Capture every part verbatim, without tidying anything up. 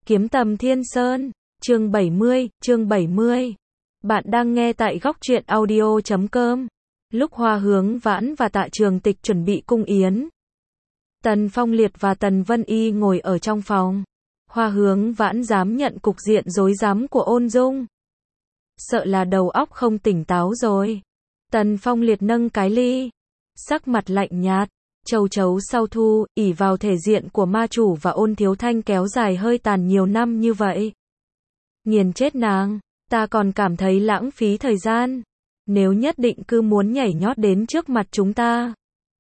Kiếm Tầm Thiên Sơn, chương bảy mươi, chương bảy mươi. Bạn đang nghe tại góc truyện audio chấm com. Lúc Hoa Hướng Vãn và Tạ Trường Tịch chuẩn bị cung yến, Tần Phong Liệt và Tần Vân Y ngồi ở trong phòng. Hoa Hướng Vãn dám nhận cục diện rối rắm của Ôn Dung, sợ là đầu óc không tỉnh táo rồi. Tần Phong Liệt nâng cái ly, sắc mặt lạnh nhạt. Châu chấu sau thu, ỷ vào thể diện của ma chủ và Ôn Thiếu Thanh kéo dài hơi tàn nhiều năm như vậy. Nghiền chết nàng, ta còn cảm thấy lãng phí thời gian. Nếu nhất định cứ muốn nhảy nhót đến trước mặt chúng ta,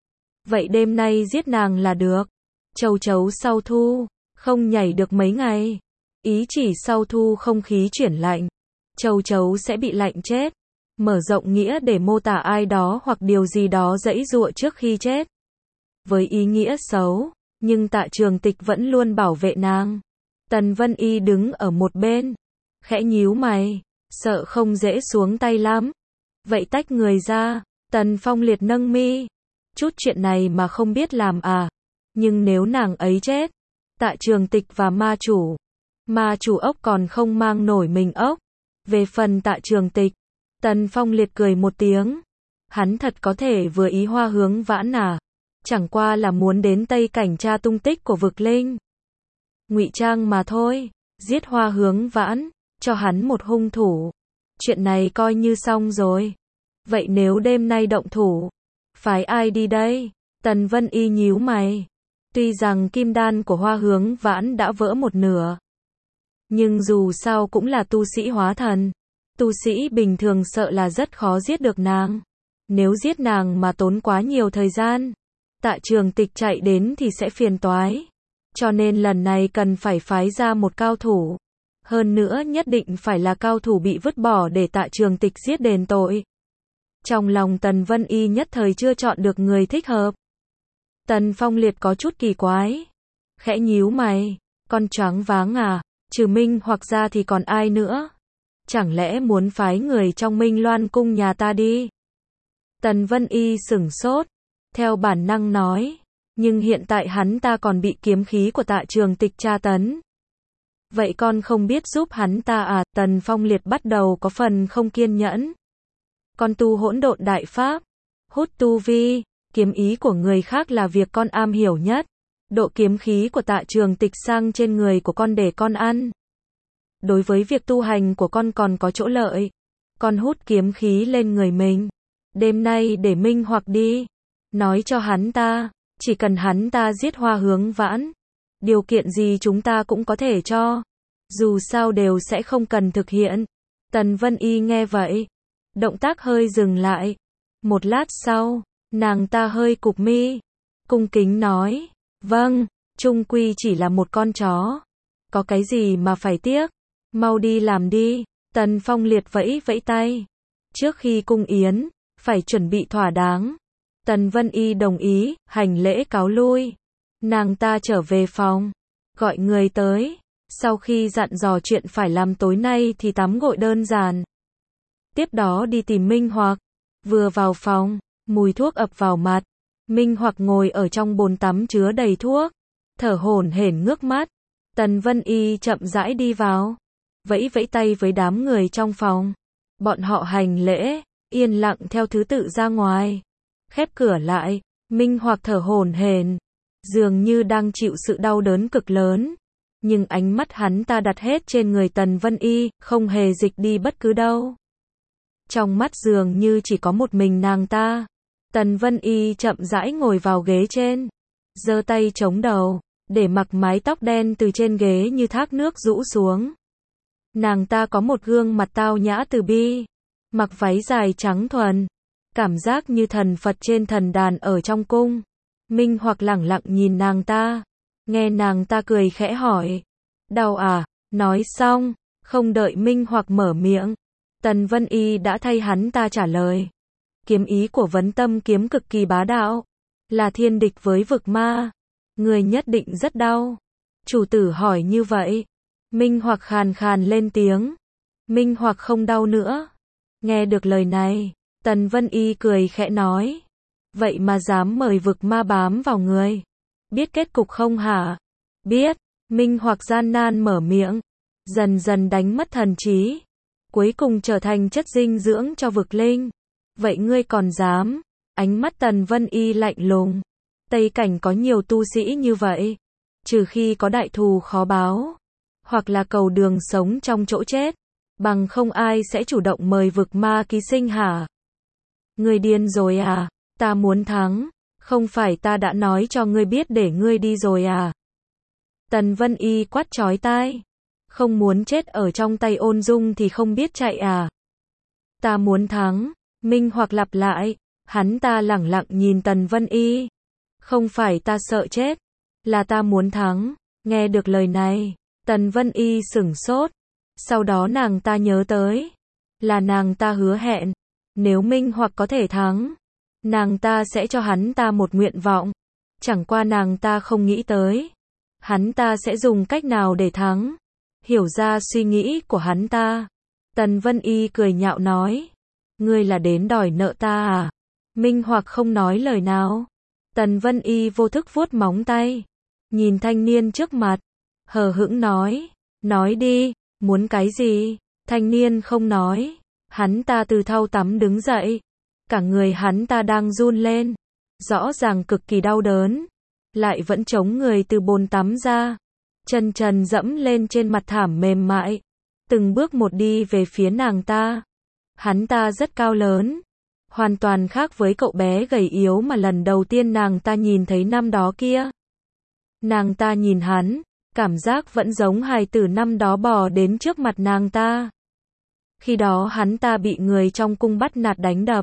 vậy đêm nay giết nàng là được. Châu chấu sau thu, không nhảy được mấy ngày. Ý chỉ sau thu không khí chuyển lạnh, châu chấu sẽ bị lạnh chết. Mở rộng nghĩa để mô tả ai đó hoặc điều gì đó giãy giụa trước khi chết, với ý nghĩa xấu, nhưng Tạ Trường Tịch vẫn luôn bảo vệ nàng. Tần Vân Y đứng ở một bên, khẽ nhíu mày, sợ không dễ xuống tay lắm. Vậy tách người ra. Tần Phong Liệt nâng mi, chút chuyện này mà không biết làm à? Nhưng nếu nàng ấy chết, Tạ Trường Tịch và ma chủ, ma chủ ốc còn không mang nổi mình ốc. Về phần Tạ Trường Tịch, Tần Phong Liệt cười một tiếng. Hắn thật có thể vừa ý Hoa Hướng Vãn à? Chẳng qua là muốn đến Tây Cảnh tra tung tích của vực linh, ngụy trang mà thôi. Giết Hoa Hướng Vãn, cho hắn một hung thủ, chuyện này coi như xong rồi. Vậy nếu đêm nay động thủ, phái ai đi đây? Tần Vân Y nhíu mày. Tuy rằng kim đan của Hoa Hướng Vãn đã vỡ một nửa, nhưng dù sao cũng là tu sĩ hóa thần. Tu sĩ bình thường sợ là rất khó giết được nàng. Nếu giết nàng mà tốn quá nhiều thời gian, Tạ Trường Tịch chạy đến thì sẽ phiền toái. Cho nên lần này cần phải phái ra một cao thủ. Hơn nữa nhất định phải là cao thủ bị vứt bỏ để Tạ Trường Tịch giết đền tội. Trong lòng Tần Vân Y nhất thời chưa chọn được người thích hợp. Tần Phong Liệt có chút kỳ quái, khẽ nhíu mày. Con choáng váng à? Trừ Minh hoặc ra thì còn ai nữa? Chẳng lẽ muốn phái người trong Minh Loan cung nhà ta đi? Tần Vân Y sửng sốt, theo bản năng nói, nhưng hiện tại hắn ta còn bị kiếm khí của Tạ Trường Tịch tra tấn. Vậy con không biết giúp hắn ta à? Tần Phong Liệt bắt đầu có phần không kiên nhẫn. Con tu hỗn độn đại pháp, hút tu vi, kiếm ý của người khác là việc con am hiểu nhất. Độ kiếm khí của Tạ Trường Tịch sang trên người của con để con ăn. Đối với việc tu hành của con còn có chỗ lợi. Con hút kiếm khí lên người mình. Đêm nay để Minh hoặc đi, nói cho hắn ta, chỉ cần hắn ta giết Hoa Hướng Vãn, điều kiện gì chúng ta cũng có thể cho. Dù sao đều sẽ không cần thực hiện. Tần Vân Y nghe vậy, động tác hơi dừng lại. Một lát sau, nàng ta hơi cụp mi, cung kính nói, vâng, chung quy chỉ là một con chó. Có cái gì mà phải tiếc, mau đi làm đi. Tần Phong Liệt vẫy vẫy tay. Trước khi cung yến, phải chuẩn bị thỏa đáng. Tần Vân Y đồng ý, hành lễ cáo lui. Nàng ta trở về phòng, gọi người tới. Sau khi dặn dò chuyện phải làm tối nay thì tắm gội đơn giản. Tiếp đó đi tìm Minh Hoặc. Vừa vào phòng, mùi thuốc ập vào mặt. Minh Hoặc ngồi ở trong bồn tắm chứa đầy thuốc, thở hổn hển ngước mắt. Tần Vân Y chậm rãi đi vào, vẫy vẫy tay với đám người trong phòng. Bọn họ hành lễ, yên lặng theo thứ tự ra ngoài. Khép cửa lại, Minh Hoặc thở hổn hển, dường như đang chịu sự đau đớn cực lớn. Nhưng ánh mắt hắn ta đặt hết trên người Tần Vân Y, không hề dịch đi bất cứ đâu. Trong mắt dường như chỉ có một mình nàng ta. Tần Vân Y chậm rãi ngồi vào ghế trên, giơ tay chống đầu, để mặc mái tóc đen từ trên ghế như thác nước rũ xuống. Nàng ta có một gương mặt tao nhã từ bi, mặc váy dài trắng thuần, cảm giác như thần Phật trên thần đàn ở trong cung. Minh Hoặc lẳng lặng nhìn nàng ta, nghe nàng ta cười khẽ hỏi, đau à? Nói xong, không đợi Minh Hoặc mở miệng, Tần Vân Y đã thay hắn ta trả lời. Kiếm ý của Vấn Tâm kiếm cực kỳ bá đạo, là thiên địch với vực ma. Người nhất định rất đau. Chủ tử hỏi như vậy. Minh Hoặc khàn khàn lên tiếng. Minh Hoặc không đau nữa. Nghe được lời này, Tần Vân Y cười khẽ nói, vậy mà dám mời vực ma bám vào người. Biết kết cục không hả? Biết. Minh Hoặc gian nan mở miệng, dần dần đánh mất thần trí, cuối cùng trở thành chất dinh dưỡng cho vực linh. Vậy ngươi còn dám? Ánh mắt Tần Vân Y lạnh lùng. Tây Cảnh có nhiều tu sĩ như vậy, trừ khi có đại thù khó báo, hoặc là cầu đường sống trong chỗ chết, bằng không ai sẽ chủ động mời vực ma ký sinh hả? Ngươi điên rồi à? Ta muốn thắng, không phải ta đã nói cho ngươi biết để ngươi đi rồi à? Tần Vân Y quát chói tai. Không muốn chết ở trong tay Ôn Dung thì không biết chạy à? Ta muốn thắng. Minh Hoặc lặp lại. Hắn ta lẳng lặng nhìn Tần Vân Y. Không phải ta sợ chết, là ta muốn thắng. Nghe được lời này, Tần Vân Y sửng sốt. Sau đó nàng ta nhớ tới, là nàng ta hứa hẹn, nếu Minh Hoặc có thể thắng, nàng ta sẽ cho hắn ta một nguyện vọng. Chẳng qua nàng ta không nghĩ tới, hắn ta sẽ dùng cách nào để thắng. Hiểu ra suy nghĩ của hắn ta, Tần Vân Y cười nhạo nói, ngươi là đến đòi nợ ta à? Minh Hoặc không nói lời nào. Tần Vân Y vô thức vuốt móng tay, nhìn thanh niên trước mặt, hờ hững nói, nói đi, muốn cái gì? Thanh niên không nói, hắn ta từ thau tắm đứng dậy, cả người hắn ta đang run lên, rõ ràng cực kỳ đau đớn, lại vẫn chống người từ bồn tắm ra, chân trần dẫm lên trên mặt thảm mềm mại, từng bước một đi về phía nàng ta. Hắn ta rất cao lớn, hoàn toàn khác với cậu bé gầy yếu mà lần đầu tiên nàng ta nhìn thấy năm đó kia. Nàng ta nhìn hắn, cảm giác vẫn giống hài tử năm đó bò đến trước mặt nàng ta. Khi đó hắn ta bị người trong cung bắt nạt đánh đập,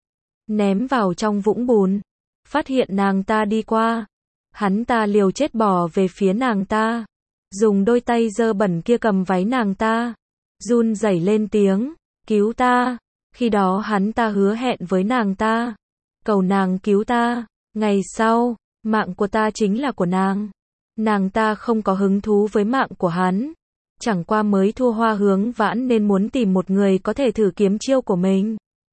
ném vào trong vũng bùn, phát hiện nàng ta đi qua, hắn ta liều chết bò về phía nàng ta, dùng đôi tay dơ bẩn kia cầm váy nàng ta, run rẩy lên tiếng, cứu ta. Khi đó hắn ta hứa hẹn với nàng ta, cầu nàng cứu ta, ngày sau, mạng của ta chính là của nàng. Nàng ta không có hứng thú với mạng của hắn, chẳng qua mới thua Hoa Hướng Vãn nên muốn tìm một người có thể thử kiếm chiêu của mình.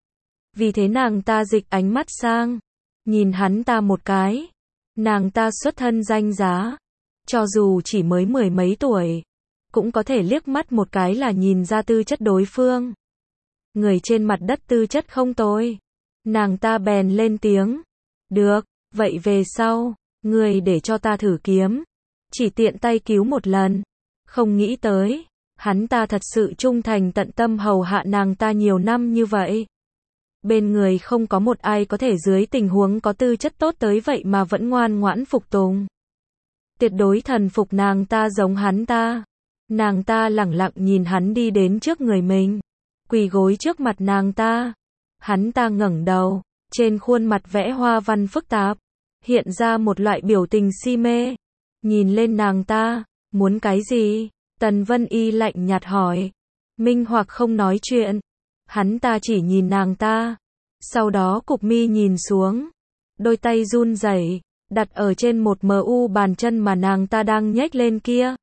Vì thế nàng ta dịch ánh mắt sang, nhìn hắn ta một cái. Nàng ta xuất thân danh giá, cho dù chỉ mới mười mấy tuổi, cũng có thể liếc mắt một cái là nhìn ra tư chất đối phương. Người trên mặt đất tư chất không tồi. Nàng ta bèn lên tiếng, được, vậy về sau, người để cho ta thử kiếm, chỉ tiện tay cứu một lần. Không nghĩ tới, hắn ta thật sự trung thành tận tâm hầu hạ nàng ta nhiều năm như vậy. Bên người không có một ai có thể dưới tình huống có tư chất tốt tới vậy mà vẫn ngoan ngoãn phục tùng. Tuyệt đối thần phục nàng ta giống hắn ta. Nàng ta lẳng lặng nhìn hắn đi đến trước người mình, quỳ gối trước mặt nàng ta. Hắn ta ngẩng đầu, trên khuôn mặt vẽ hoa văn phức tạp, hiện ra một loại biểu tình si mê. Nhìn lên nàng ta, muốn cái gì? Tần Vân Y lạnh nhạt hỏi. Minh Hoặc không nói chuyện, hắn ta chỉ nhìn nàng ta, sau đó cụp mi nhìn xuống, đôi tay run rẩy, đặt ở trên một mờ u bàn chân mà nàng ta đang nhếch lên kia.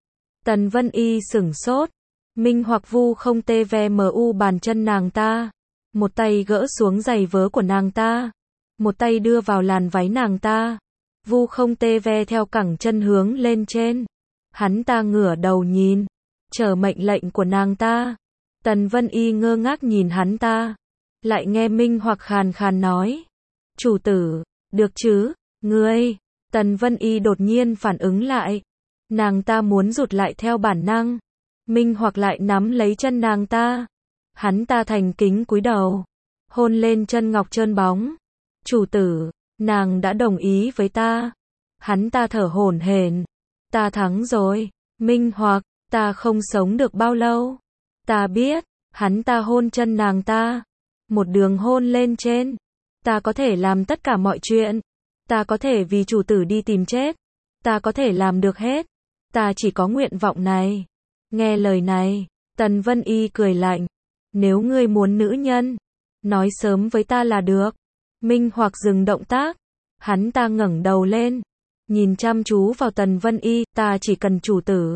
Tần Vân Y sửng sốt, Minh Hoặc vu không tê ve mờ u bàn chân nàng ta, một tay gỡ xuống giày vớ của nàng ta, một tay đưa vào làn váy nàng ta, vu không tê ve theo cẳng chân hướng lên trên. Hắn ta ngửa đầu nhìn, chờ mệnh lệnh của nàng ta. Tần Vân Y ngơ ngác nhìn hắn ta, lại nghe Minh Hoặc khàn khàn nói, chủ tử, được chứ, ngươi. Tần Vân Y đột nhiên phản ứng lại, nàng ta muốn rụt lại theo bản năng. Minh Hoặc lại nắm lấy chân nàng ta, hắn ta thành kính cúi đầu, hôn lên chân ngọc trơn bóng. Chủ tử, nàng đã đồng ý với ta. Hắn ta thở hổn hển, ta thắng rồi. Minh Hoặc, ta không sống được bao lâu. Ta biết. Hắn ta hôn chân nàng ta, một đường hôn lên trên. Ta có thể làm tất cả mọi chuyện. Ta có thể vì chủ tử đi tìm chết. Ta có thể làm được hết. Ta chỉ có nguyện vọng này. Nghe lời này, Tần Vân Y cười lạnh. Nếu ngươi muốn nữ nhân, nói sớm với ta là được. Minh Hoặc dừng động tác. Hắn ta ngẩng đầu lên, nhìn chăm chú vào Tần Vân Y. Ta chỉ cần chủ tử,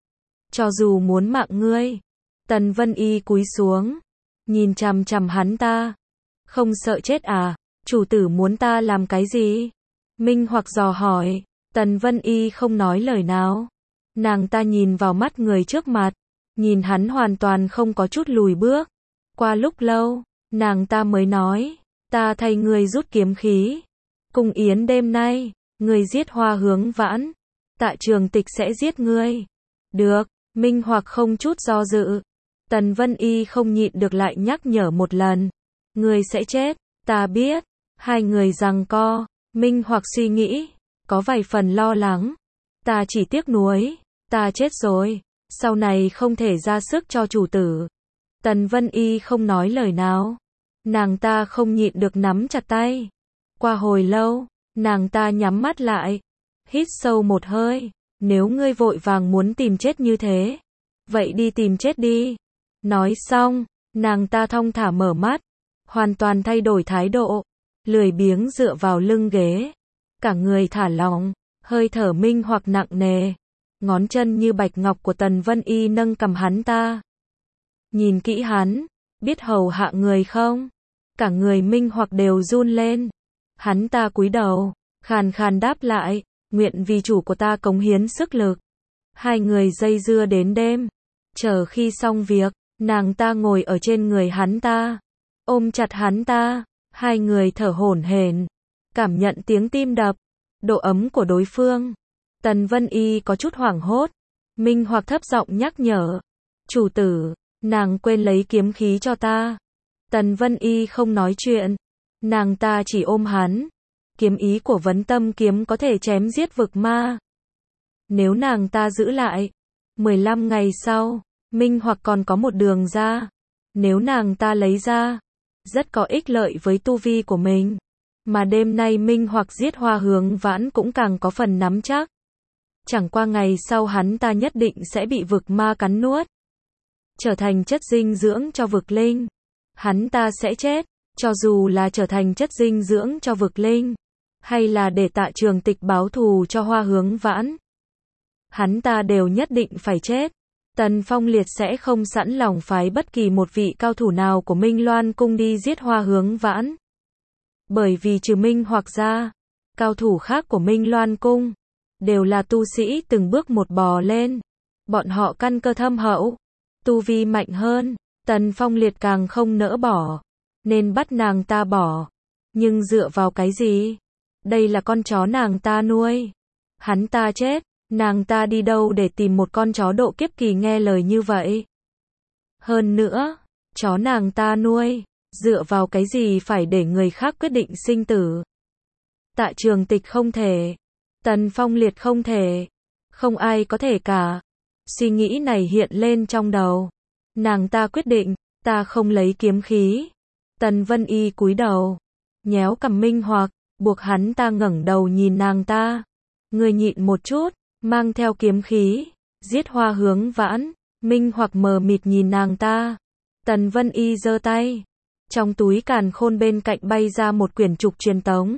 cho dù muốn mạng ngươi. Tần Vân Y cúi xuống, nhìn chằm chằm hắn ta. Không sợ chết à? Chủ tử muốn ta làm cái gì? Minh Hoặc dò hỏi. Tần Vân Y không nói lời nào. Nàng ta nhìn vào mắt người trước mặt, nhìn hắn hoàn toàn không có chút lùi bước. Qua lúc lâu, nàng ta mới nói, ta thay ngươi rút kiếm khí. Cung yến đêm nay, ngươi giết Hoa Hướng Vãn, Tạ Trường Tịch sẽ giết ngươi. Được, Minh Hoặc không chút do dự. Tần Vân Y không nhịn được lại nhắc nhở một lần. Ngươi sẽ chết, ta biết. Hai người giằng co, Minh Hoặc suy nghĩ, có vài phần lo lắng. Ta chỉ tiếc nuối, ta chết rồi, sau này không thể ra sức cho chủ tử. Tần Vân Y không nói lời nào. Nàng ta không nhịn được nắm chặt tay. Qua hồi lâu, nàng ta nhắm mắt lại, hít sâu một hơi. Nếu ngươi vội vàng muốn tìm chết như thế, vậy đi tìm chết đi. Nói xong, nàng ta thong thả mở mắt, hoàn toàn thay đổi thái độ, lười biếng dựa vào lưng ghế, cả người thả lỏng, hơi thở Minh Hoặc nặng nề, ngón chân như bạch ngọc của Tần Vân Y nâng cầm hắn ta. Nhìn kỹ hắn, biết hầu hạ người không? Cả người Minh Hoặc đều run lên. Hắn ta cúi đầu, khàn khàn đáp lại, nguyện vì chủ của ta cống hiến sức lực. Hai người dây dưa đến đêm, chờ khi xong việc, nàng ta ngồi ở trên người hắn ta, ôm chặt hắn ta, hai người thở hổn hển, cảm nhận tiếng tim đập, độ ấm của đối phương. Tần Vân Y có chút hoảng hốt, Minh Hoặc thấp giọng nhắc nhở, chủ tử, nàng quên lấy kiếm khí cho ta. Tần Vân Y không nói chuyện, nàng ta chỉ ôm hắn. Kiếm ý của Vấn Tâm kiếm có thể chém giết vực ma. Nếu nàng ta giữ lại, mười lăm ngày sau, Minh Hoặc còn có một đường ra. Nếu nàng ta lấy ra, rất có ích lợi với tu vi của mình. Mà đêm nay Minh Hoặc giết Hoa Hướng Vãn cũng càng có phần nắm chắc. Chẳng qua ngày sau hắn ta nhất định sẽ bị vực ma cắn nuốt, trở thành chất dinh dưỡng cho vực linh. Hắn ta sẽ chết, cho dù là trở thành chất dinh dưỡng cho vực linh, hay là để Tạ Trường Tịch báo thù cho Hoa Hướng Vãn, hắn ta đều nhất định phải chết. Tần Phong Liệt sẽ không sẵn lòng phái bất kỳ một vị cao thủ nào của Minh Loan Cung đi giết Hoa Hướng Vãn. Bởi vì trừ Minh Hoặc ra, cao thủ khác của Minh Loan Cung đều là tu sĩ từng bước một bò lên. Bọn họ căn cơ thâm hậu, tu vi mạnh hơn. Tần Phong Liệt càng không nỡ bỏ, nên bắt nàng ta bỏ. Nhưng dựa vào cái gì? Đây là con chó nàng ta nuôi. Hắn ta chết, nàng ta đi đâu để tìm một con chó độ kiếp kỳ nghe lời như vậy? Hơn nữa, chó nàng ta nuôi, dựa vào cái gì phải để người khác quyết định sinh tử? Tạ Trường Tịch không thể, Tần Phong Liệt không thể, không ai có thể cả. Suy nghĩ này hiện lên trong đầu. Nàng ta quyết định, ta không lấy kiếm khí. Tần Vân Y cúi đầu, nhéo cằm Minh Hoặc, buộc hắn ta ngẩng đầu nhìn nàng ta. Ngươi nhịn một chút, mang theo kiếm khí, giết Hoa Hướng Vãn. Minh Hoặc mờ mịt nhìn nàng ta. Tần Vân Y giơ tay, trong túi càn khôn bên cạnh bay ra một quyển trục truyền tống.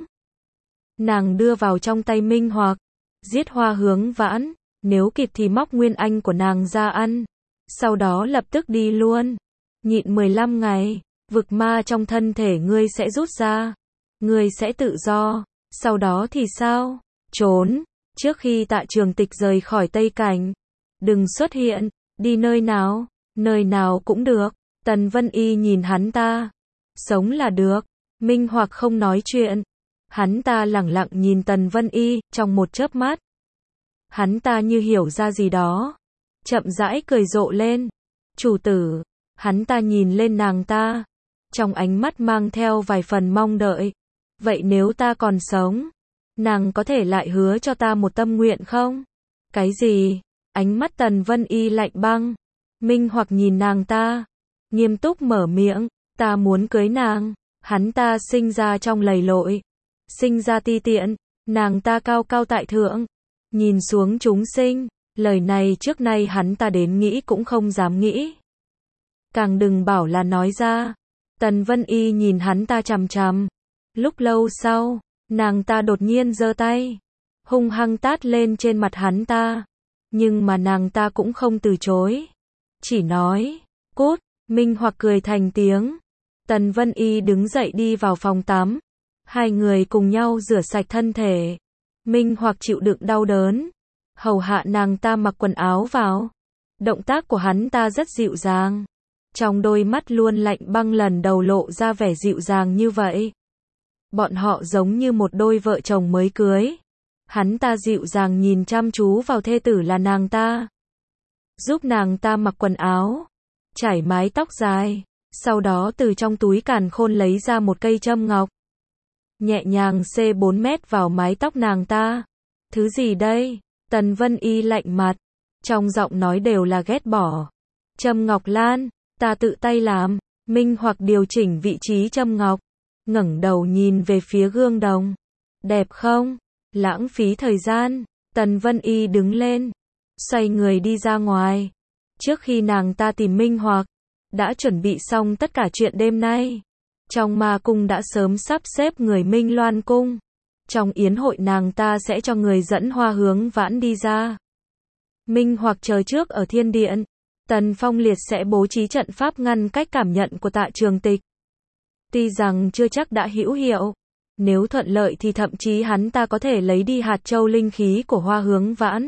Nàng đưa vào trong tay Minh Hoặc, giết Hoa Hướng Vãn, nếu kịp thì móc nguyên anh của nàng ra ăn, sau đó lập tức đi luôn. Nhịn mười lăm ngày, vực ma trong thân thể ngươi sẽ rút ra, ngươi sẽ tự do. Sau đó thì sao? Trốn, trước khi Tạ Trường Tịch rời khỏi Tây Cảnh. Đừng xuất hiện, đi nơi nào, nơi nào cũng được. Tần Vân Y nhìn hắn ta. Sống là được. Minh Hoặc không nói chuyện. Hắn ta lẳng lặng nhìn Tần Vân Y, trong một chớp mắt. Hắn ta như hiểu ra gì đó, chậm rãi cười rộ lên. Chủ tử, hắn ta nhìn lên nàng ta, trong ánh mắt mang theo vài phần mong đợi. Vậy nếu ta còn sống, nàng có thể lại hứa cho ta một tâm nguyện không? Cái gì? Ánh mắt Tần Vân Y lạnh băng. Minh Hoặc nhìn nàng ta, nghiêm túc mở miệng, ta muốn cưới nàng. Hắn ta sinh ra trong lầy lội, sinh ra ti tiện, nàng ta cao cao tại thượng, nhìn xuống chúng sinh. Lời này trước nay hắn ta đến nghĩ cũng không dám nghĩ, càng đừng bảo là nói ra. Tần Vân Y nhìn hắn ta chằm chằm. Lúc lâu sau, nàng ta đột nhiên giơ tay, hung hăng tát lên trên mặt hắn ta. Nhưng mà nàng ta cũng không từ chối, chỉ nói, cút. Minh Hoặc cười thành tiếng. Tần Vân Y đứng dậy đi vào phòng tắm. Hai người cùng nhau rửa sạch thân thể. Minh Hoặc chịu đựng đau đớn, hầu hạ nàng ta mặc quần áo vào. Động tác của hắn ta rất dịu dàng. Trong đôi mắt luôn lạnh băng lần đầu lộ ra vẻ dịu dàng như vậy. Bọn họ giống như một đôi vợ chồng mới cưới. Hắn ta dịu dàng nhìn chăm chú vào thê tử là nàng ta. Giúp nàng ta mặc quần áo, chải mái tóc dài, sau đó từ trong túi càn khôn lấy ra một cây châm ngọc. Nhẹ nhàng xê bốn mét vào mái tóc nàng ta. Thứ gì đây? Tần Vân Y lạnh mặt, trong giọng nói đều là ghét bỏ. Châm ngọc lan, ta tự tay làm. Minh Hoặc điều chỉnh vị trí châm ngọc, ngẩng đầu nhìn về phía gương đồng. Đẹp không? Lãng phí thời gian. Tần Vân Y đứng lên, xoay người đi ra ngoài. Trước khi nàng ta tìm Minh Hoặc, đã chuẩn bị xong tất cả chuyện đêm nay. Trong ma cung đã sớm sắp xếp người Minh Loan cung. Trong yến hội nàng ta sẽ cho người dẫn Hoa Hướng Vãn đi ra. Minh Hoặc chờ trước ở thiên điện. Tần Phong Liệt sẽ bố trí trận pháp ngăn cách cảm nhận của Tạ Trường Tịch. Tuy rằng chưa chắc đã hữu hiệu, nếu thuận lợi thì thậm chí hắn ta có thể lấy đi hạt châu linh khí của Hoa Hướng Vãn.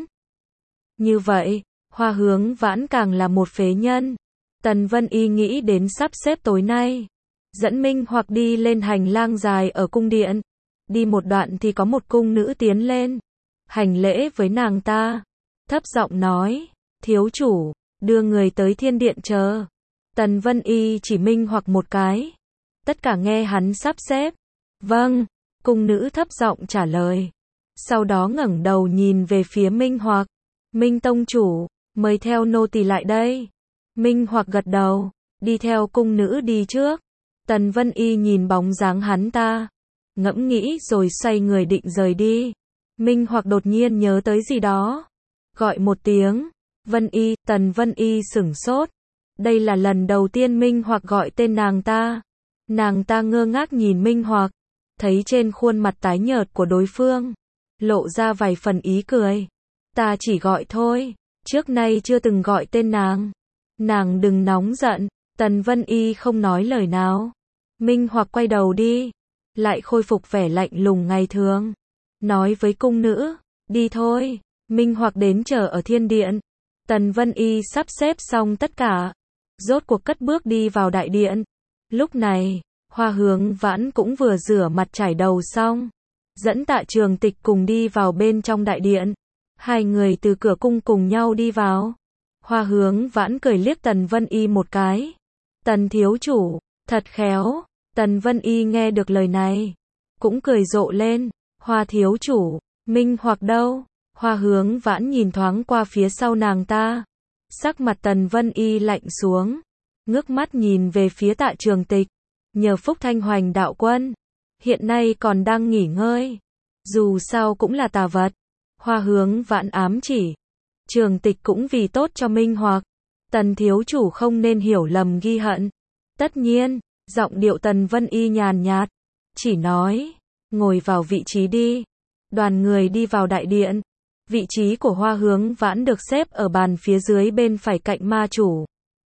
Như vậy, Hoa Hướng Vãn càng là một phế nhân. Tần Vân Y nghĩ đến sắp xếp tối nay. Dẫn Minh Hoặc đi lên hành lang dài ở cung điện. Đi một đoạn thì có một cung nữ tiến lên. Hành lễ với nàng ta. Thấp giọng nói, thiếu chủ, đưa người tới thiên điện chờ. Tần Vân Y chỉ Minh Hoặc một cái. Tất cả nghe hắn sắp xếp. Vâng, cung nữ thấp giọng trả lời. Sau đó ngẩng đầu nhìn về phía Minh Hoặc. Minh tông chủ, mời theo nô tỳ lại đây. Minh Hoặc gật đầu, đi theo cung nữ đi trước. Tần Vân Y nhìn bóng dáng hắn ta, ngẫm nghĩ rồi xoay người định rời đi. Minh Hoặc đột nhiên nhớ tới gì đó, gọi một tiếng, Vân Y. Tần Vân Y sửng sốt. Đây là lần đầu tiên Minh Hoặc gọi tên nàng ta. Nàng ta ngơ ngác nhìn Minh Hoặc, thấy trên khuôn mặt tái nhợt của đối phương lộ ra vài phần ý cười. Ta chỉ gọi thôi, trước nay chưa từng gọi tên nàng. Nàng đừng nóng giận. Tần Vân Y không nói lời nào. Minh Hoặc quay đầu đi, lại khôi phục vẻ lạnh lùng ngày thường, nói với cung nữ, đi thôi. Minh Hoặc đến chờ ở thiên điện. Tần Vân Y sắp xếp xong tất cả, rốt cuộc cất bước đi vào đại điện. Lúc này, Hoa Hướng Vãn cũng vừa rửa mặt chải đầu xong, dẫn Tạ Trường Tịch cùng đi vào bên trong đại điện. Hai người từ cửa cung cùng nhau đi vào. Hoa Hướng Vãn cười liếc Tần Vân Y một cái. Tần thiếu chủ, thật khéo. Tần Vân Y nghe được lời này, cũng cười rộ lên. Hoa thiếu chủ, Minh Hoặc đâu? Hoa Hướng Vãn nhìn thoáng qua phía sau nàng ta. Sắc mặt Tần Vân Y lạnh xuống, ngước mắt nhìn về phía Tạ Trường Tịch. Nhờ phúc Thanh Hoành đạo quân, hiện nay còn đang nghỉ ngơi. Dù sao cũng là tà vật. Hoa Hướng Vãn ám chỉ, Trường Tịch cũng vì tốt cho Minh Hoặc. Tần thiếu chủ không nên hiểu lầm ghi hận. Tất nhiên, giọng điệu Tần Vân Y nhàn nhạt, chỉ nói, ngồi vào vị trí đi. Đoàn người đi vào đại điện. Vị trí của Hoa Hướng Vãn được xếp ở bàn phía dưới bên phải cạnh ma chủ.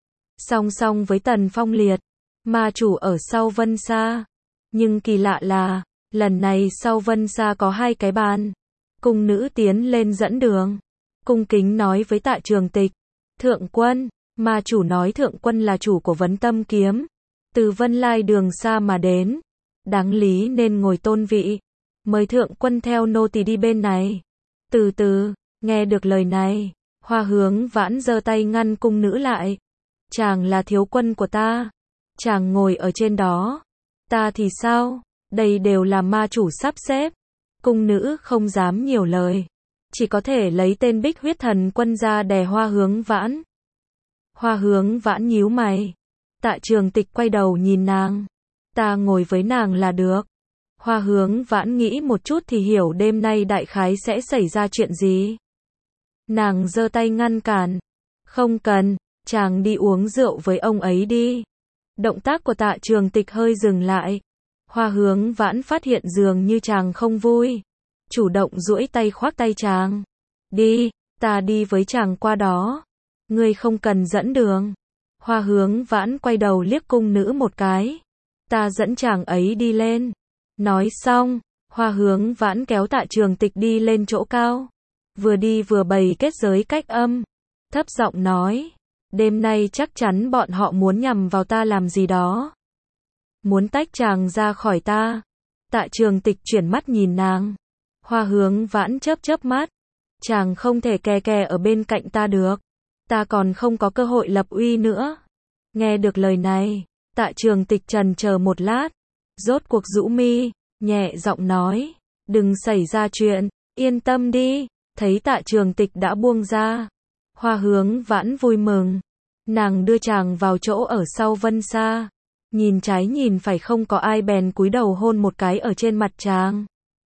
Song song với Tần Phong Liệt, ma chủ ở sau Vân Sa. Nhưng kỳ lạ là, lần này sau Vân Sa có hai cái bàn. Cung nữ tiến lên dẫn đường, cung kính nói với Tạ Trường Tịch, thượng quân. Ma chủ nói thượng quân là chủ của Vấn Tâm kiếm, từ Vân Lai đường xa mà đến, đáng lý nên ngồi tôn vị. Mời thượng quân theo nô tỳ đi bên này. Từ từ, nghe được lời này, Hoa Hướng Vãn giơ tay ngăn cung nữ lại. Chàng là thiếu quân của ta, chàng ngồi ở trên đó. Ta thì sao? Đây đều là ma chủ sắp xếp. Cung nữ không dám nhiều lời, chỉ có thể lấy tên Bích Huyết Thần Quân ra đè Hoa Hướng Vãn. Hoa Hướng Vãn nhíu mày. Tạ Trường Tịch quay đầu nhìn nàng. Ta ngồi với nàng là được. Hoa Hướng Vãn nghĩ một chút thì hiểu đêm nay đại khái sẽ xảy ra chuyện gì. Nàng giơ tay ngăn cản. Không cần, chàng đi uống rượu với ông ấy đi. Động tác của Tạ Trường Tịch hơi dừng lại. Hoa Hướng Vãn phát hiện dường như chàng không vui, chủ động duỗi tay khoác tay chàng. Đi, ta đi với chàng qua đó. Ngươi không cần dẫn đường. Hoa Hướng Vãn quay đầu liếc cung nữ một cái. Ta dẫn chàng ấy đi lên. Nói xong, Hoa Hướng Vãn kéo Tạ Trường Tịch đi lên chỗ cao. vừa đi vừa bày kết giới cách âm, thấp giọng nói, đêm nay chắc chắn bọn họ muốn nhằm vào ta làm gì đó. Muốn tách chàng ra khỏi ta. Tạ Trường Tịch chuyển mắt nhìn nàng. Hoa Hướng Vãn chớp chớp mắt. Chàng không thể kè kè ở bên cạnh ta được. Ta còn không có cơ hội lập uy nữa. Nghe được lời này, Tạ Trường Tịch trần chờ một lát. Rốt cuộc rũ mi, nhẹ giọng nói. Đừng xảy ra chuyện, yên tâm đi. Thấy Tạ Trường Tịch đã buông ra. Hoa Hướng Vãn vui mừng. Nàng đưa chàng vào chỗ ở sau vân xa. Nhìn trái nhìn phải không có ai bèn cúi đầu hôn một cái ở trên mặt chàng.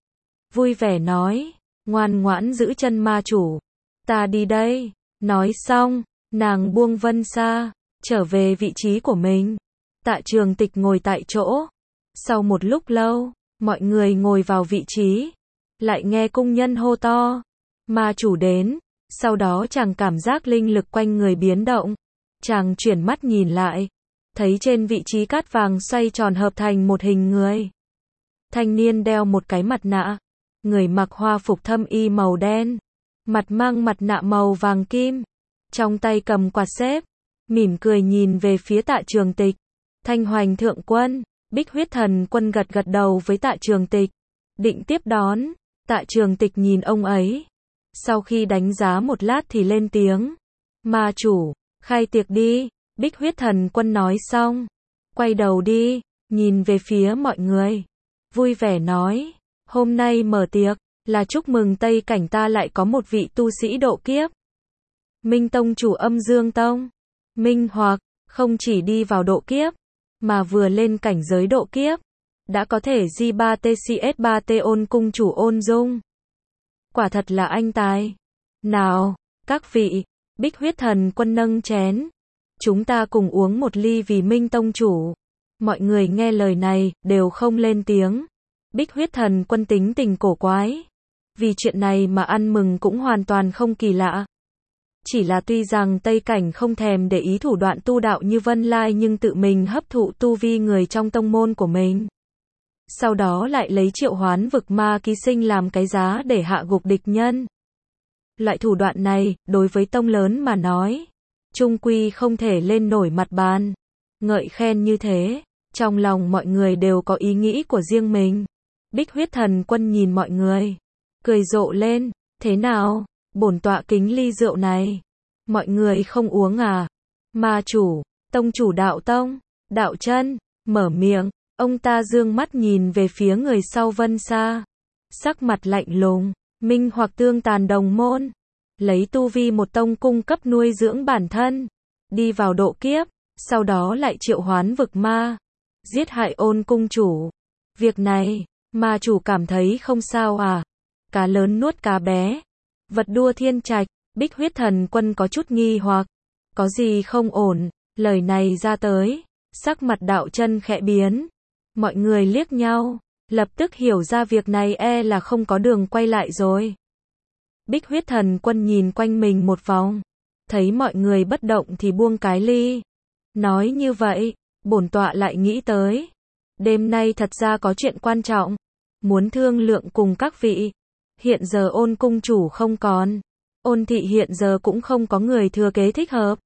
Vui vẻ nói, ngoan ngoãn giữ chân ma chủ. Ta đi đây. Nói xong, nàng buông vân xa, trở về vị trí của mình. Tạ Trường Tịch ngồi tại chỗ. Sau một lúc lâu, mọi người ngồi vào vị trí. Lại nghe cung nhân hô to. Ma chủ đến. Sau đó chàng cảm giác linh lực quanh người biến động. Chàng chuyển mắt nhìn lại. Thấy trên vị trí cát vàng xoay tròn hợp thành một hình người. Thanh niên đeo một cái mặt nạ. Người mặc hoa phục thâm y màu đen. Mặt mang mặt nạ màu vàng kim. Trong tay cầm quạt xếp. Mỉm cười nhìn về phía Tạ Trường Tịch. Thanh Hoành thượng quân. Bích Huyết Thần Quân gật gật đầu với Tạ Trường Tịch. Định tiếp đón. Tạ Trường Tịch nhìn ông ấy. Sau khi đánh giá một lát thì lên tiếng. Ma chủ, khai tiệc đi. Bích Huyết Thần Quân nói xong. Quay đầu đi, nhìn về phía mọi người. Vui vẻ nói. Hôm nay mở tiệc, là chúc mừng Tây Cảnh ta lại có một vị tu sĩ độ kiếp. Minh Tông chủ Âm Dương Tông. Minh Hoặc, không chỉ đi vào độ kiếp, mà vừa lên cảnh giới độ kiếp. Đã có thể G ba T C S ba T Ôn cung chủ Ôn Dung. Quả thật là anh tài. Nào, các vị, Bích Huyết Thần Quân nâng chén. Chúng ta cùng uống một ly vì Minh Tông chủ. Mọi người nghe lời này, đều không lên tiếng. Bích Huyết Thần Quân tính tình cổ quái. Vì chuyện này mà ăn mừng cũng hoàn toàn không kỳ lạ. Chỉ là tuy rằng Tây Cảnh không thèm để ý thủ đoạn tu đạo như Vân Lai nhưng tự mình hấp thụ tu vi người trong tông môn của mình. Sau đó lại lấy triệu hoán vực ma ký sinh làm cái giá để hạ gục địch nhân. Loại thủ đoạn này, đối với tông lớn mà nói, chung quy không thể lên nổi mặt bàn. Ngợi khen như thế, trong lòng mọi người đều có ý nghĩ của riêng mình. Bích Huyết Thần Quân nhìn mọi người, cười rộ lên, thế nào, bổn tọa kính ly rượu này. Mọi người không uống à? Ma chủ, tông chủ đạo tông, đạo chân, mở miệng, ông ta dương mắt nhìn về phía người sau vân xa. Sắc mặt lạnh lùng, Minh Hoặc tương tàn đồng môn. Lấy tu vi một tông cung cấp nuôi dưỡng bản thân. Đi vào độ kiếp, sau đó lại triệu hoán vực ma. Giết hại Ôn cung chủ. Việc này, ma chủ cảm thấy không sao à? Cá lớn nuốt cá bé. Vật đua thiên trạch, Bích Huyết Thần Quân có chút nghi hoặc. Có gì không ổn, lời này ra tới. Sắc mặt đạo chân khẽ biến. Mọi người liếc nhau, lập tức hiểu ra việc này e là không có đường quay lại rồi. Bích Huyết Thần Quân nhìn quanh mình một vòng. Thấy mọi người bất động thì buông cái ly. Nói như vậy, bổn tọa lại nghĩ tới. Đêm nay thật ra có chuyện quan trọng. Muốn thương lượng cùng các vị. Hiện giờ Ôn cung chủ không còn. Ôn thị hiện giờ cũng không có người thừa kế thích hợp.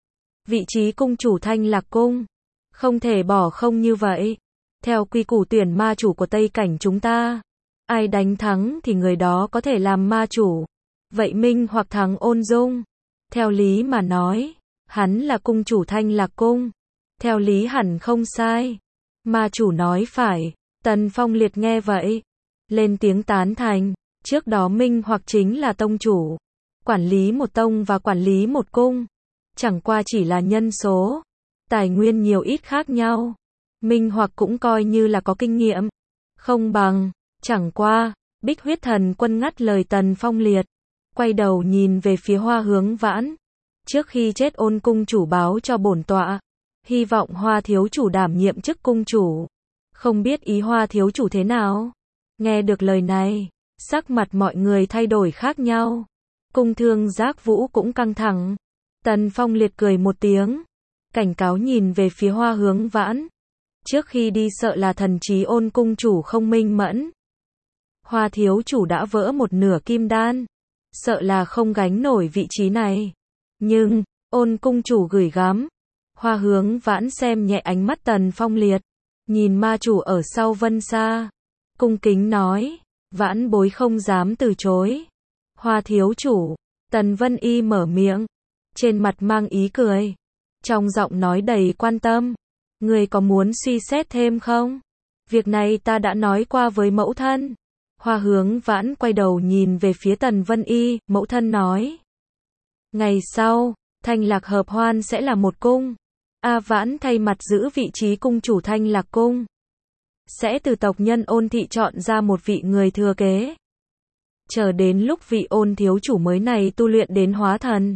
Vị trí cung chủ Thanh Lạc Cung. Không thể bỏ không như vậy. Theo quy củ tuyển ma chủ của Tây Cảnh chúng ta. Ai đánh thắng thì người đó có thể làm ma chủ. Vậy Minh Hoặc thắng Ôn Dung. Theo lý mà nói, hắn là cung chủ Thanh Lạc Cung. Theo lý hẳn không sai. Ma chủ nói phải. Tần Phong Liệt nghe vậy. Lên tiếng tán thành. Trước đó Minh Hoặc chính là tông chủ. Quản lý một tông và quản lý một cung. Chẳng qua chỉ là nhân số. Tài nguyên nhiều ít khác nhau. Minh Hoặc cũng coi như là có kinh nghiệm. Không bằng. Chẳng qua. Bích Huyết Thần Quân ngắt lời Tần Phong Liệt. Quay đầu nhìn về phía Hoa Hướng Vãn. Trước khi chết Ôn cung chủ báo cho bổn tọa. Hy vọng Hoa thiếu chủ đảm nhiệm chức cung chủ. Không biết ý Hoa thiếu chủ thế nào? Nghe được lời này, sắc mặt mọi người thay đổi khác nhau. Cung Thương Giác Vũ cũng căng thẳng. Tần Phong Liệt cười một tiếng. Cảnh cáo nhìn về phía Hoa Hướng Vãn. Trước khi đi sợ là thần trí Ôn cung chủ không minh mẫn. Hoa thiếu chủ đã vỡ một nửa kim đan. sợ là không gánh nổi vị trí này. Nhưng, Ôn cung chủ gửi gắm. Hoa Hướng Vãn xem nhẹ ánh mắt Tần Phong Liệt, nhìn ma chủ ở sau Vân Sa, cung kính nói, Vãn bối không dám từ chối. Hoa thiếu chủ, Tần Vân Y mở miệng, trên mặt mang ý cười, trong giọng nói đầy quan tâm, người có muốn suy xét thêm không? Việc này ta đã nói qua với mẫu thân. Hoa Hướng Vãn quay đầu nhìn về phía Tần Vân Y, mẫu thân nói. Ngày sau, Thanh Lạc Hợp Hoan sẽ là một cung. A Vãn thay mặt giữ vị trí cung chủ Thanh Lạc Cung. Sẽ từ tộc nhân Ôn thị chọn ra một vị người thừa kế. Chờ đến lúc vị Ôn thiếu chủ mới này tu luyện đến hóa thần,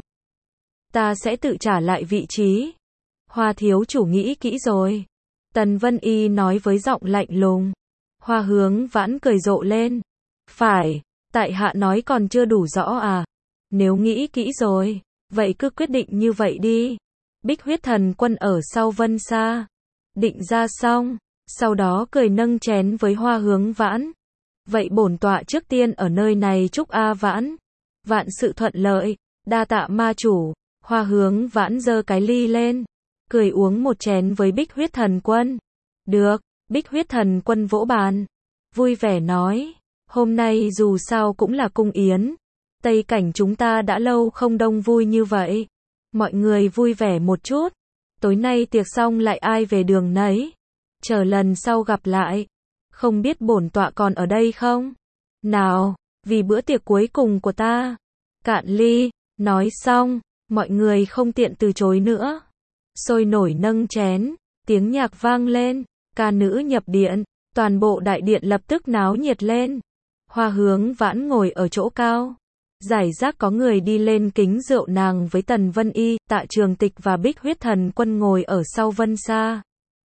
ta sẽ tự trả lại vị trí. Hoa thiếu chủ nghĩ kỹ rồi. Tần Vân Y nói với giọng lạnh lùng. Hoa Hướng Vãn cười rộ lên. Phải, tại hạ nói còn chưa đủ rõ à? Nếu nghĩ kỹ rồi, vậy cứ quyết định như vậy đi. Bích Huyết Thần Quân ở sau Vân Sa. Định ra xong, sau đó cười nâng chén với Hoa Hướng Vãn. Vậy bổn tọa trước tiên ở nơi này chúc A Vãn vạn sự thuận lợi, đa tạ ma chủ. Hoa Hướng Vãn giơ cái ly lên, cười uống một chén với Bích Huyết Thần Quân. Được, Bích Huyết Thần Quân vỗ bàn, vui vẻ nói, hôm nay dù sao cũng là cung yến, Tây Cảnh chúng ta đã lâu không đông vui như vậy. Mọi người vui vẻ một chút, tối nay tiệc xong lại ai về đường nấy. Chờ lần sau gặp lại, không biết bổn tọa còn ở đây không? Nào, vì bữa tiệc cuối cùng của ta. Cạn ly, nói xong, mọi người không tiện từ chối nữa. Sôi nổi nâng chén, tiếng nhạc vang lên, ca nữ nhập điện, toàn bộ đại điện lập tức náo nhiệt lên. Hoa Hướng Vãn ngồi ở chỗ cao, giải rác có người đi lên kính rượu nàng với Tần Vân Y, Tạ Trường Tịch và Bích Huyết Thần Quân ngồi ở sau Vân Sa.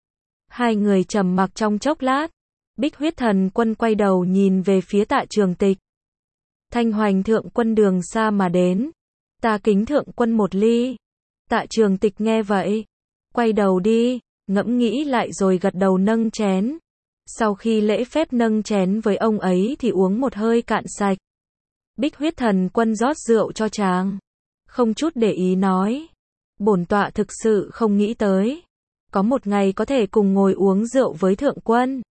Hai người trầm mặc trong chốc lát, Bích Huyết Thần Quân quay đầu nhìn về phía Tạ Trường Tịch. Thanh Hoành thượng quân đường xa mà đến, ta kính thượng quân một ly. Tạ Trường Tịch nghe vậy, quay đầu đi, ngẫm nghĩ lại rồi gật đầu nâng chén. Sau khi lễ phép nâng chén với ông ấy thì uống một hơi cạn sạch. Bích Huyết Thần Quân rót rượu cho chàng, không chút để ý nói, bổn tọa thực sự không nghĩ tới, có một ngày có thể cùng ngồi uống rượu với thượng quân.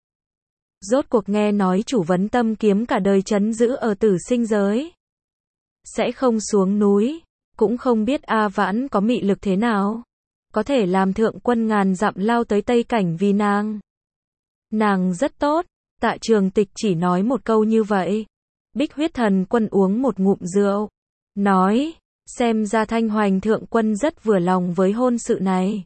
Rốt cuộc nghe nói chủ vấn tâm kiếm cả đời trấn giữ ở tử sinh giới, sẽ không xuống núi, cũng không biết A Vãn có mị lực thế nào, có thể làm thượng quân ngàn dặm lao tới Tây Cảnh vì nàng. Nàng rất tốt. Tạ Trường Tịch chỉ nói một câu như vậy. Bích Huyết Thần Quân uống một ngụm rượu, nói, xem ra Thanh Hoành thượng quân rất vừa lòng với hôn sự này.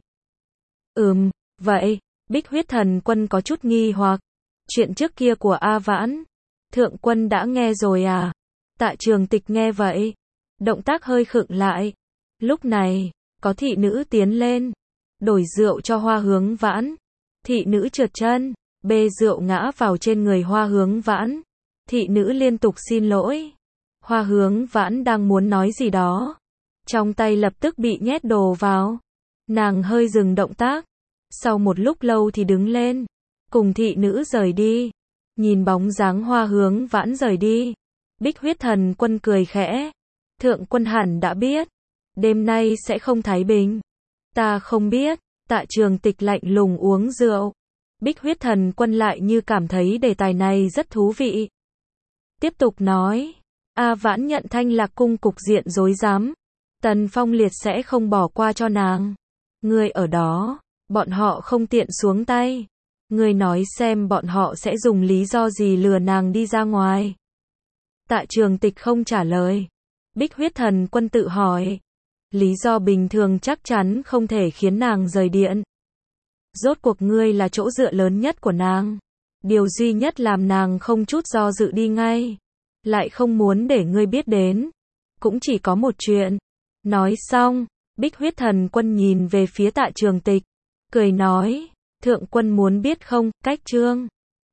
Ừm, vậy, Bích Huyết Thần Quân có chút nghi hoặc, chuyện trước kia của A Vãn, thượng quân đã nghe rồi à? Tạ Trường Tịch nghe vậy, động tác hơi khựng lại. Lúc này, có thị nữ tiến lên, đổi rượu cho Hoa Hướng Vãn. Thị nữ trượt chân, bê rượu ngã vào trên người Hoa Hướng Vãn. Thị nữ liên tục xin lỗi. Hoa Hướng Vãn đang muốn nói gì đó, trong tay lập tức bị nhét đồ vào. Nàng hơi dừng động tác, sau một lúc lâu thì đứng lên, cùng thị nữ rời đi. Nhìn bóng dáng Hoa Hướng Vãn rời đi, Bích Huyết Thần Quân cười khẽ. Thượng quân hẳn đã biết, đêm nay sẽ không thái bình. Ta không biết. Tạ Trường Tịch lạnh lùng uống rượu. Bích Huyết Thần Quân lại như cảm thấy đề tài này rất thú vị. Tiếp tục nói, A Vãn nhận Thanh Lạc cung cục diện rối rắm, Tần Phong Liệt sẽ không bỏ qua cho nàng. Ngươi ở đó, bọn họ không tiện xuống tay. Ngươi nói xem bọn họ sẽ dùng lý do gì lừa nàng đi ra ngoài. Tạ Trường Tịch không trả lời. Bích Huyết Thần Quân tự hỏi, lý do bình thường chắc chắn không thể khiến nàng rời điện. Rốt cuộc ngươi là chỗ dựa lớn nhất của nàng. Điều duy nhất làm nàng không chút do dự đi ngay, lại không muốn để ngươi biết đến, cũng chỉ có một chuyện. Nói xong, Bích Huyết Thần Quân nhìn về phía Tạ Trường Tịch, cười nói, thượng quân muốn biết không, cách chương